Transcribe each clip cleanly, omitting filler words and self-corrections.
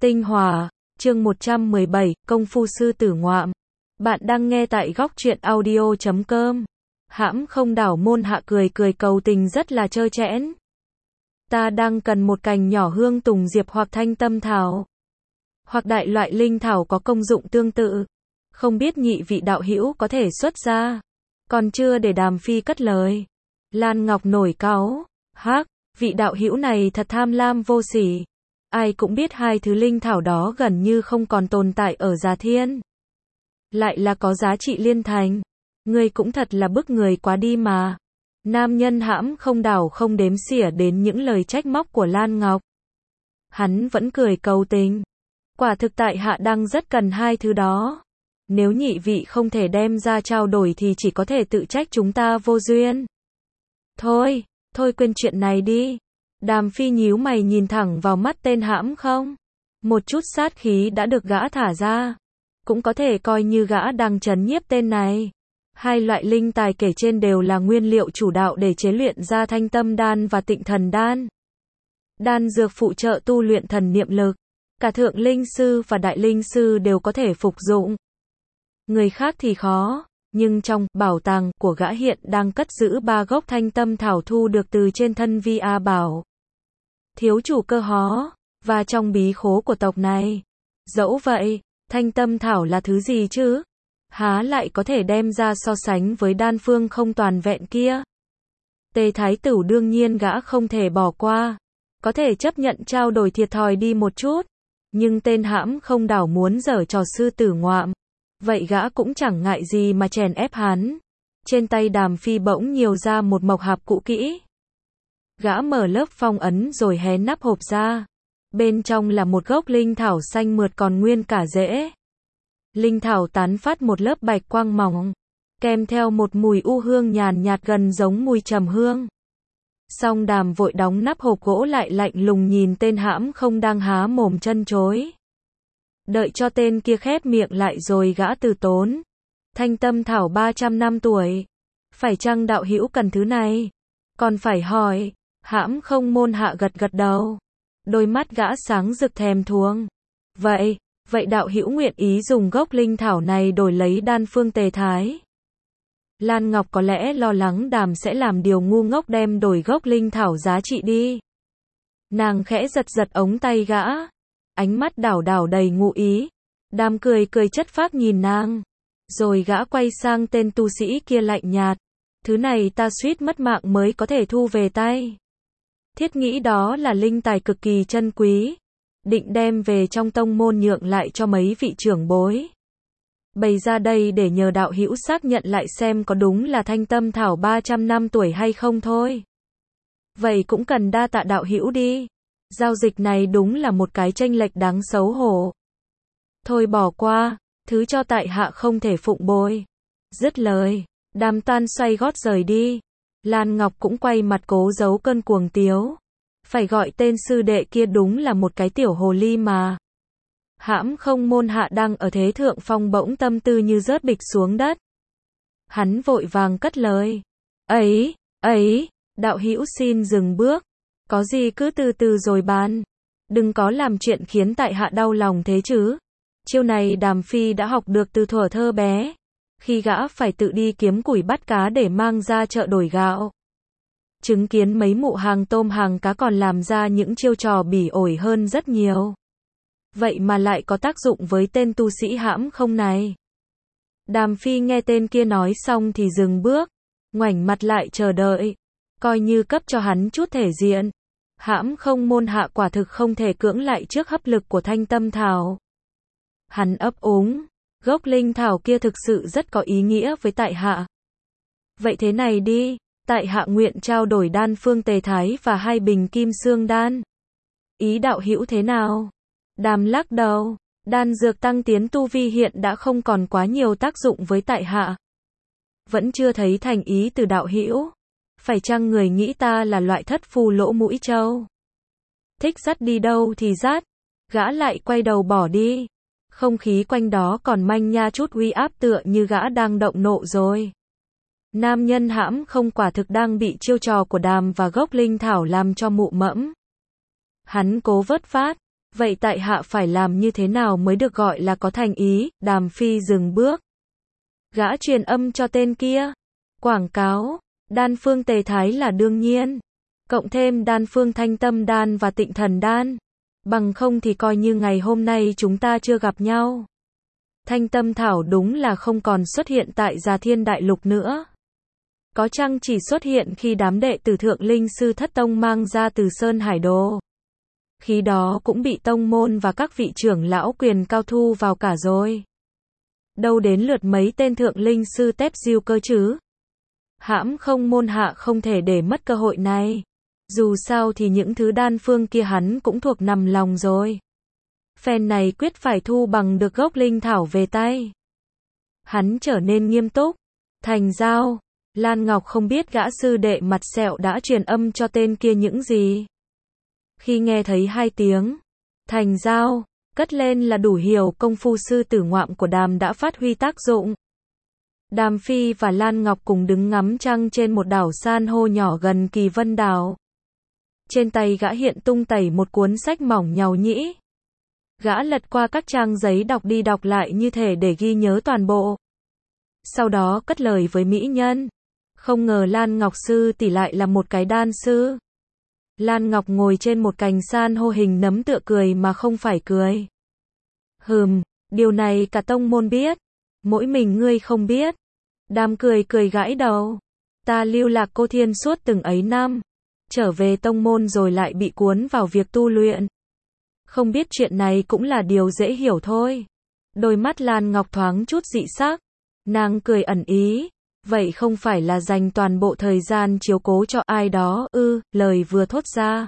Tinh Hòa, chương 117, Công phu sư tử ngoạm. Bạn đang nghe tại góc truyện audio.com. Hãm không đảo môn hạ cười cười cầu tình rất là trơ trẽn. Ta đang cần một cành nhỏ hương tùng diệp hoặc thanh tâm thảo. Hoặc đại loại linh thảo có công dụng tương tự. Không biết nhị vị đạo hữu có thể xuất ra. Còn chưa để Đàm Phi cất lời. Lan Ngọc nổi cáu. Hắc, vị đạo hữu này thật tham lam vô sỉ. Ai cũng biết hai thứ linh thảo đó gần như không còn tồn tại ở Già Thiên. Lại là có giá trị liên thành. Ngươi cũng thật là bức người quá đi mà. Nam nhân hãm không đảo không đếm xỉa đến những lời trách móc của Lan Ngọc. Hắn vẫn cười cầu tình. Quả thực tại hạ đang rất cần hai thứ đó. Nếu nhị vị không thể đem ra trao đổi thì chỉ có thể tự trách chúng ta vô duyên. Thôi quên chuyện này đi. Đàm Phi nhíu mày nhìn thẳng vào mắt tên hãm không. Một chút sát khí đã được gã thả ra. Cũng có thể coi như gã đang trấn nhiếp tên này. Hai loại linh tài kể trên đều là nguyên liệu chủ đạo để chế luyện ra Thanh Tâm Đan và Tịnh Thần Đan. Đan dược phụ trợ tu luyện thần niệm lực. Cả thượng linh sư và đại linh sư đều có thể phục dụng. Người khác thì khó. Nhưng trong bảo tàng của gã hiện đang cất giữ 3 gốc thanh tâm thảo thu được từ trên thân Vi A Bảo. Thiếu chủ cơ hó, và trong bí khố của tộc này. Dẫu vậy, thanh tâm thảo là thứ gì chứ? Há lại có thể đem ra so sánh với đan phương không toàn vẹn kia? Tề Thái Tử đương nhiên gã không thể bỏ qua. Có thể chấp nhận trao đổi thiệt thòi đi một chút. Nhưng tên hãm không đảo muốn giở trò sư tử ngoạm. Vậy gã cũng chẳng ngại gì mà chèn ép hắn. Trên tay Đàm Phi bỗng nhiều ra một mộc hạp cũ kỹ. Gã mở lớp phong ấn rồi hé nắp hộp ra. Bên trong là một gốc linh thảo xanh mượt còn nguyên cả rễ. Linh thảo tán phát một lớp bạch quang mỏng, kèm theo một mùi u hương nhàn nhạt gần giống mùi trầm hương. Song Đàm vội đóng nắp hộp gỗ lại lạnh lùng nhìn tên hãm không đang há mồm chân chối. Đợi cho tên kia khép miệng lại rồi gã từ tốn. Thanh tâm thảo 300 năm tuổi. Phải chăng đạo hữu cần thứ này? Còn phải hỏi. Hãm không môn hạ gật gật đầu. Đôi mắt gã sáng rực thèm thuồng. Vậy đạo hữu nguyện ý dùng gốc linh thảo này đổi lấy đan phương Tề Thái. Lan Ngọc có lẽ lo lắng Đàm sẽ làm điều ngu ngốc đem đổi gốc linh thảo giá trị đi. Nàng khẽ giật ống tay gã. Ánh mắt đảo đầy ngụ ý. Đàm cười chất phác nhìn nàng. Rồi gã quay sang tên tu sĩ kia lạnh nhạt. Thứ này ta suýt mất mạng mới có thể thu về tay. Thiết nghĩ đó là linh tài cực kỳ chân quý. Định đem về trong tông môn nhượng lại cho mấy vị trưởng bối. Bày ra đây để nhờ đạo hữu xác nhận lại xem có đúng là thanh tâm thảo 300 năm tuổi hay không thôi. Vậy cũng cần đa tạ đạo hữu đi. Giao dịch này đúng là một cái chênh lệch đáng xấu hổ. Thôi bỏ qua, thứ cho tại hạ không thể phụng bồi. Dứt lời, Đàm tan xoay gót rời đi. Lan Ngọc cũng quay mặt cố giấu cơn cuồng tiếu. Phải gọi tên sư đệ kia đúng là một cái tiểu hồ ly mà. Hãm không môn hạ đang ở thế thượng phong bỗng tâm tư như rớt bịch xuống đất. Hắn vội vàng cất lời. Ấy, đạo hữu xin dừng bước. Có gì cứ từ từ rồi bàn. Đừng có làm chuyện khiến tại hạ đau lòng thế chứ. Chiêu này Đàm Phi đã học được từ thuở thơ bé. Khi gã phải tự đi kiếm củi bắt cá để mang ra chợ đổi gạo. Chứng kiến mấy mụ hàng tôm hàng cá còn làm ra những chiêu trò bỉ ổi hơn rất nhiều. Vậy mà lại có tác dụng với tên tu sĩ hãm không này. Đàm Phi nghe tên kia nói xong thì dừng bước. Ngoảnh mặt lại chờ đợi. Coi như cấp cho hắn chút thể diện. Hãm không môn hạ quả thực không thể cưỡng lại trước hấp lực của thanh tâm thảo. Hắn ấp úng. Gốc linh thảo kia thực sự rất có ý nghĩa với tại hạ. Vậy thế này đi. Tại hạ nguyện trao đổi đan phương Tề Thái và 2 bình kim xương đan. Ý đạo hữu thế nào? Đàm lắc đầu. Đan dược tăng tiến tu vi hiện đã không còn quá nhiều tác dụng với tại hạ. Vẫn chưa thấy thành ý từ đạo hữu. Phải chăng người nghĩ ta là loại thất phu lỗ mũi trâu? Thích dắt đi đâu thì dắt. Gã lại quay đầu bỏ đi. Không khí quanh đó còn manh nha chút uy áp tựa như gã đang động nộ rồi. Nam nhân hãm không quả thực đang bị chiêu trò của Đàm và gốc linh thảo làm cho mụ mẫm. Hắn cố vớt vát. Vậy tại hạ phải làm như thế nào mới được gọi là có thành ý? Đàm Phi dừng bước. Gã truyền âm cho tên kia. Quảng cáo, đan phương tề thái là đương nhiên. Cộng thêm đan phương thanh tâm đan và tịnh thần đan. Bằng không thì coi như ngày hôm nay chúng ta chưa gặp nhau. Thanh tâm thảo đúng là không còn xuất hiện tại Già Thiên Đại Lục nữa. Có chăng chỉ xuất hiện khi đám đệ tử Thượng Linh Sư Thất Tông mang ra từ Sơn Hải Đồ. Khi đó cũng bị tông môn và các vị trưởng lão quyền cao thu vào cả rồi. Đâu đến lượt mấy tên Thượng Linh Sư tép diêu cơ chứ. Hãm không môn hạ không thể để mất cơ hội này. Dù sao thì những thứ đan phương kia hắn cũng thuộc nằm lòng rồi. Phen này quyết phải thu bằng được gốc linh thảo về tay. Hắn trở nên nghiêm túc. Thành giao. Lan Ngọc không biết gã sư đệ mặt sẹo đã truyền âm cho tên kia những gì. Khi nghe thấy hai tiếng thành giao cất lên là đủ hiểu công phu sư tử ngoạm của Đàm đã phát huy tác dụng. Đàm Phi và Lan Ngọc cùng đứng ngắm trăng trên một đảo san hô nhỏ gần Kỳ Vân Đảo. Trên tay gã hiện tung tẩy một cuốn sách mỏng nhàu nhĩ. Gã lật qua các trang giấy đọc đi đọc lại như thể để ghi nhớ toàn bộ. Sau đó cất lời với mỹ nhân. Không ngờ Lan Ngọc sư tỷ lại là một cái đan sư. Lan Ngọc ngồi trên một cành san hô hình nấm tựa cười mà không phải cười. Điều này cả tông môn biết. Mỗi mình ngươi không biết. Đàm cười gãi đầu. Ta lưu lạc Cô Thiên suốt từng ấy năm. Trở về tông môn rồi lại bị cuốn vào việc tu luyện. Không biết chuyện này cũng là điều dễ hiểu thôi. Đôi mắt Lan Ngọc thoáng chút dị sắc. Nàng cười ẩn ý. Vậy không phải là dành toàn bộ thời gian chiếu cố cho ai đó ư? Lời vừa thốt ra.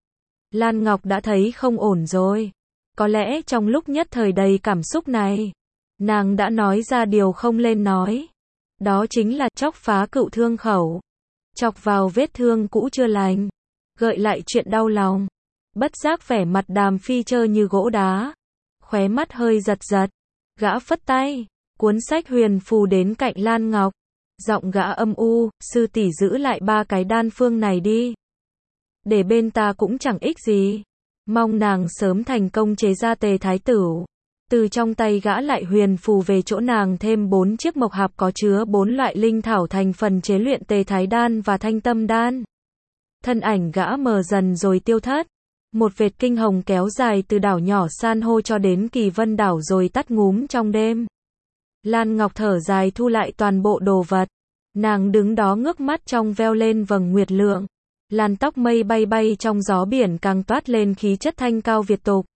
Lan Ngọc đã thấy không ổn rồi. Có lẽ trong lúc nhất thời đầy cảm xúc này, nàng đã nói ra điều không nên nói. Đó chính là chọc phá cựu thương khẩu. Chọc vào vết thương cũ chưa lành. Gợi lại chuyện đau lòng. Bất giác vẻ mặt Đàm Phi trơ như gỗ đá. Khóe mắt hơi giật giật. Gã phất tay. Cuốn sách huyền phù đến cạnh Lan Ngọc. Giọng gã âm u, sư tỷ giữ lại 3 cái đan phương này đi. Để bên ta cũng chẳng ích gì. Mong nàng sớm thành công chế ra tề thái tử. Từ trong tay gã lại huyền phù về chỗ nàng thêm 4 chiếc mộc hạp có chứa 4 loại linh thảo thành phần chế luyện tề thái đan và thanh tâm đan. Thân ảnh gã mờ dần rồi tiêu thất. Một vệt kinh hồng kéo dài từ đảo nhỏ san hô cho đến Kỳ Vân Đảo rồi tắt ngúm trong đêm. Lan Ngọc thở dài thu lại toàn bộ đồ vật. Nàng đứng đó ngước mắt trong veo lên vầng nguyệt lượng. Làn tóc mây bay bay trong gió biển càng toát lên khí chất thanh cao Việt tục.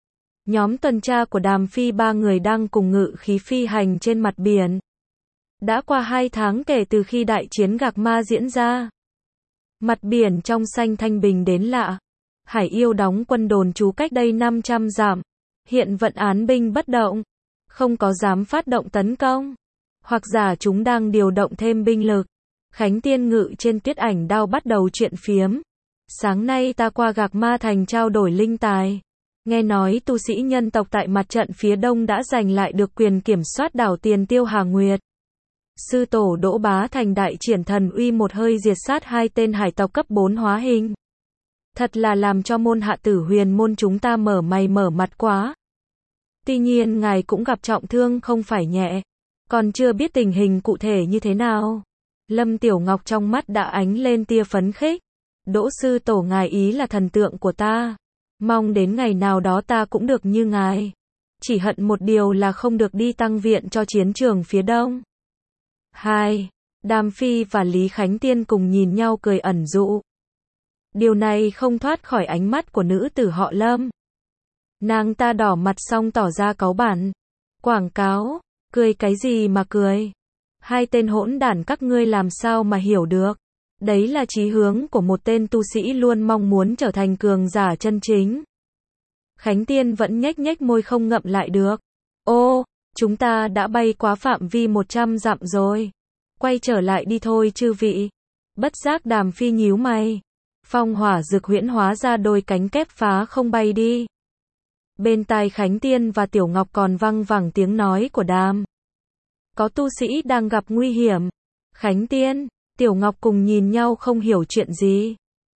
Nhóm tuần tra của Đàm Phi 3 người đang cùng ngự khí phi hành trên mặt biển. Đã qua 2 tháng kể từ khi đại chiến Gạc Ma diễn ra. Mặt biển trong xanh thanh bình đến lạ. Hải Yêu đóng quân đồn trú cách đây 500 dặm. Hiện vẫn án binh bất động. Không có dám phát động tấn công. Hoặc giả chúng đang điều động thêm binh lực. Khánh Tiên ngự trên tuyết ảnh đao bắt đầu chuyện phiếm. Sáng nay ta qua Gạc Ma Thành trao đổi linh tài. Nghe nói tu sĩ nhân tộc tại mặt trận phía đông đã giành lại được quyền kiểm soát đảo Tiền Tiêu Hà Nguyệt. Sư tổ Đỗ Bá Thành đại triển thần uy một hơi diệt sát 2 tên hải tộc cấp 4 hóa hình. Thật là làm cho môn hạ Tử Huyền môn chúng ta mở mày mở mặt quá. Tuy nhiên ngài cũng gặp trọng thương không phải nhẹ. Còn chưa biết tình hình cụ thể như thế nào. Lâm Tiểu Ngọc trong mắt đã ánh lên tia phấn khích. Đỗ sư tổ ngài ý là thần tượng của ta. Mong đến ngày nào đó ta cũng được như ngài. Chỉ hận một điều là không được đi tăng viện cho chiến trường phía đông. 2. Đàm Phi và Lý Khánh Tiên cùng nhìn nhau cười ẩn dụ. Điều này không thoát khỏi ánh mắt của nữ tử họ Lâm. Nàng ta đỏ mặt xong tỏ ra cáu bẳn. Quảng cáo, cười cái gì mà cười? 2 tên hỗn đản các ngươi làm sao mà hiểu được? Đấy là chí hướng của một tên tu sĩ luôn mong muốn trở thành cường giả chân chính. Khánh Tiên vẫn nhếch môi không ngậm lại được. Ô, chúng ta đã bay quá phạm vi 100 dặm rồi. Quay trở lại đi thôi chư vị. Bất giác Đàm Phi nhíu mày. Phong hỏa dược huyễn hóa ra đôi cánh kép phá không bay đi. Bên tai Khánh Tiên và Tiểu Ngọc còn văng vẳng tiếng nói của Đàm. Có tu sĩ đang gặp nguy hiểm. Khánh Tiên, Tiểu Ngọc cùng nhìn nhau không hiểu chuyện gì.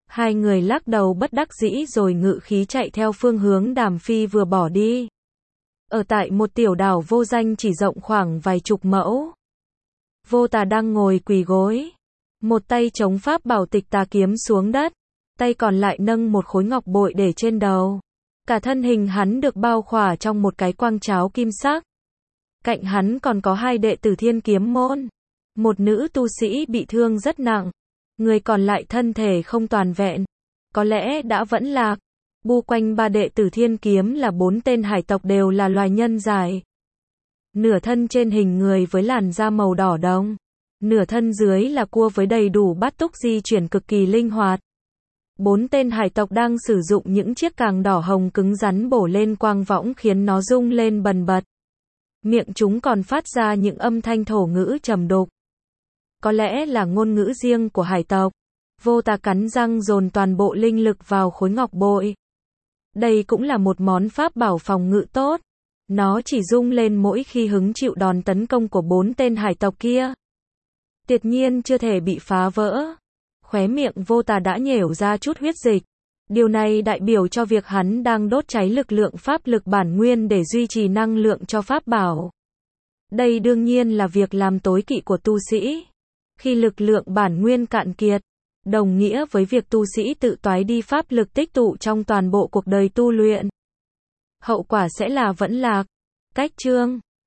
Hai người lắc đầu bất đắc dĩ rồi ngự khí chạy theo phương hướng Đàm Phi vừa bỏ đi. Ở tại một tiểu đảo vô danh chỉ rộng khoảng vài chục mẫu. Vô Tà đang ngồi quỳ gối. Một tay chống pháp bảo Tịch Tà kiếm xuống đất. Tay còn lại nâng một khối ngọc bội để trên đầu. Cả thân hình hắn được bao khỏa trong một cái quang cháo kim sắc. Cạnh hắn còn có hai đệ tử Thiên Kiếm môn. Một nữ tu sĩ bị thương rất nặng. Người còn lại thân thể không toàn vẹn. Có lẽ đã vẫn lạc. Bu quanh ba đệ tử Thiên Kiếm là 4 tên hải tộc đều là loài nhân dài. Nửa thân trên hình người với làn da màu đỏ đồng. Nửa thân dưới là cua với đầy đủ bát túc di chuyển cực kỳ linh hoạt. 4 tên hải tộc đang sử dụng những chiếc càng đỏ hồng cứng rắn bổ lên quang võng khiến nó rung lên bần bật. Miệng chúng còn phát ra những âm thanh thổ ngữ trầm đục. Có lẽ là ngôn ngữ riêng của hải tộc. Vô Tà cắn răng dồn toàn bộ linh lực vào khối ngọc bội. Đây cũng là một món pháp bảo phòng ngự tốt. Nó chỉ rung lên mỗi khi hứng chịu đòn tấn công của 4 tên hải tộc kia. Tuyệt nhiên chưa thể bị phá vỡ. Khóe miệng Vô Tà đã nhểu ra chút huyết dịch. Điều này đại biểu cho việc hắn đang đốt cháy lực lượng pháp lực bản nguyên để duy trì năng lượng cho pháp bảo. Đây đương nhiên là việc làm tối kỵ của tu sĩ. Khi lực lượng bản nguyên cạn kiệt, đồng nghĩa với việc tu sĩ tự toái đi pháp lực tích tụ trong toàn bộ cuộc đời tu luyện. Hậu quả sẽ là vẫn lạc. Cách chương